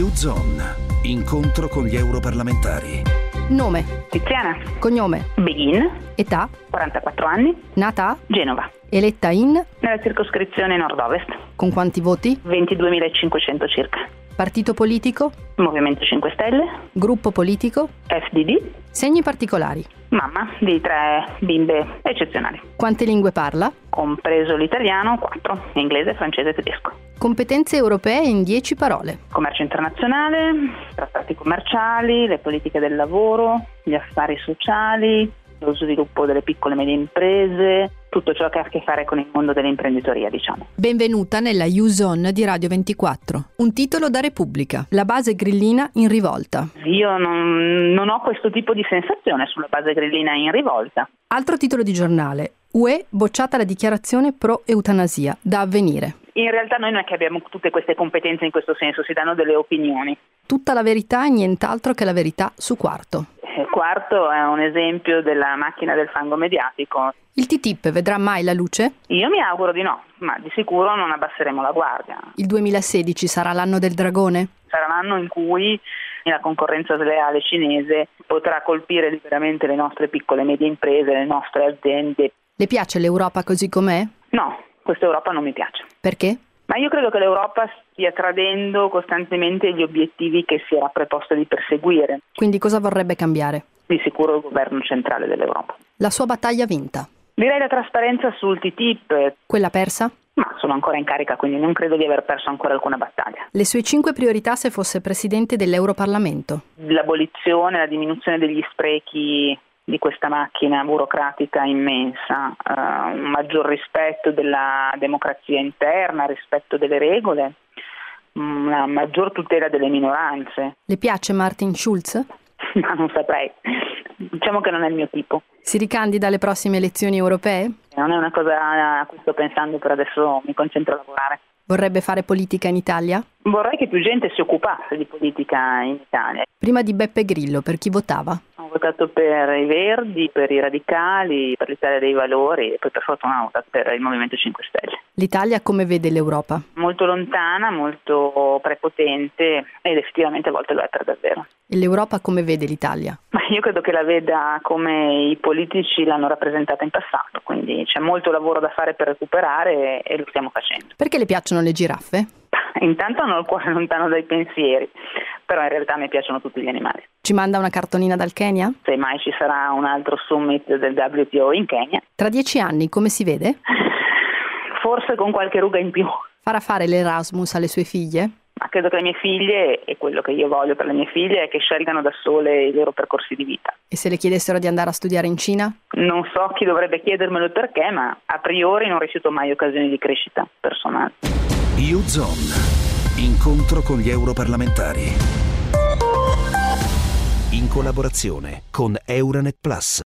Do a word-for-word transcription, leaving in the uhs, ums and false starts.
U-Zone. Incontro con gli europarlamentari. Nome. Tiziana. Cognome. Begin. Età. quarantaquattro anni. Nata a? Genova. Eletta in? Nella circoscrizione nord-ovest. Con quanti voti? ventiduemilacinquecento circa. Partito politico? Movimento cinque Stelle. Gruppo politico? F D D. Segni particolari? Mamma di tre bimbe eccezionali. Quante lingue parla? Compreso l'italiano, quattro. Inglese, francese e tedesco. Competenze europee in dieci parole. Commercio internazionale, trattati commerciali, le politiche del lavoro, gli affari sociali, lo sviluppo delle piccole e medie imprese, tutto ciò che ha a che fare con il mondo dell'imprenditoria, diciamo. Benvenuta nella U-Zone di Radio ventiquattro. Un titolo da Repubblica. La base grillina in rivolta. Io non, non ho questo tipo di sensazione sulla base grillina in rivolta. Altro titolo di giornale. U E bocciata la dichiarazione pro-eutanasia, da Avvenire. In realtà noi non è che abbiamo tutte queste competenze in questo senso, si danno delle opinioni. Tutta la verità e nient'altro che la verità su Quarto. Il Quarto è un esempio della macchina del fango mediatico. Il T T I P vedrà mai la luce? Io mi auguro di no, ma di sicuro non abbasseremo la guardia. Il duemilasedici sarà l'anno del dragone? Sarà l'anno in cui la concorrenza sleale cinese potrà colpire liberamente le nostre piccole e medie imprese, le nostre aziende. Le piace l'Europa così com'è? No, questa Europa non mi piace. Perché? Ma io credo che l'Europa stia tradendo costantemente gli obiettivi che si era preposta di perseguire. Quindi cosa vorrebbe cambiare? Di sicuro il governo centrale dell'Europa. La sua battaglia vinta? Direi la trasparenza sul T T I P. Quella persa? Ma sono ancora in carica, quindi non credo di aver perso ancora alcuna battaglia. Le sue cinque priorità se fosse presidente dell'Europarlamento? L'abolizione, la diminuzione degli sprechi di questa macchina burocratica immensa, uh, un maggior rispetto della democrazia interna, rispetto delle regole, una maggior tutela delle minoranze. Le piace Martin Schulz? Ma non saprei, diciamo che non è il mio tipo. Si ricandida alle prossime elezioni europee? Non è una cosa a cui sto pensando, per adesso mi concentro a lavorare. Vorrebbe fare politica in Italia? Vorrei che più gente si occupasse di politica in Italia. Prima di Beppe Grillo, per chi votava? Ho votato per i Verdi, per i Radicali, per l'Italia dei Valori e poi per fortuna ho votato per il Movimento cinque Stelle. L'Italia come vede l'Europa? Molto lontana, molto prepotente ed effettivamente a volte lo è per davvero. E l'Europa come vede l'Italia? Ma io credo che la veda come i politici l'hanno rappresentata in passato, quindi c'è molto lavoro da fare per recuperare e lo stiamo facendo. Perché le piacciono le giraffe? Intanto hanno il cuore lontano dai pensieri, però in realtà mi piacciono tutti gli animali. Ci manda una cartonina dal Kenya? Se mai ci sarà un altro summit del W T O in Kenya. Tra dieci anni come si vede? Forse con qualche ruga in più. Farà fare l'Erasmus alle sue figlie? Ma credo che le mie figlie, e quello che io voglio per le mie figlie, è che scelgano da sole i loro percorsi di vita. E se le chiedessero di andare a studiare in Cina? Non so chi dovrebbe chiedermelo perché, ma a priori non rifiuto mai occasioni di crescita personale. U-Zone. Incontro con gli europarlamentari. In collaborazione con Euranet Plus.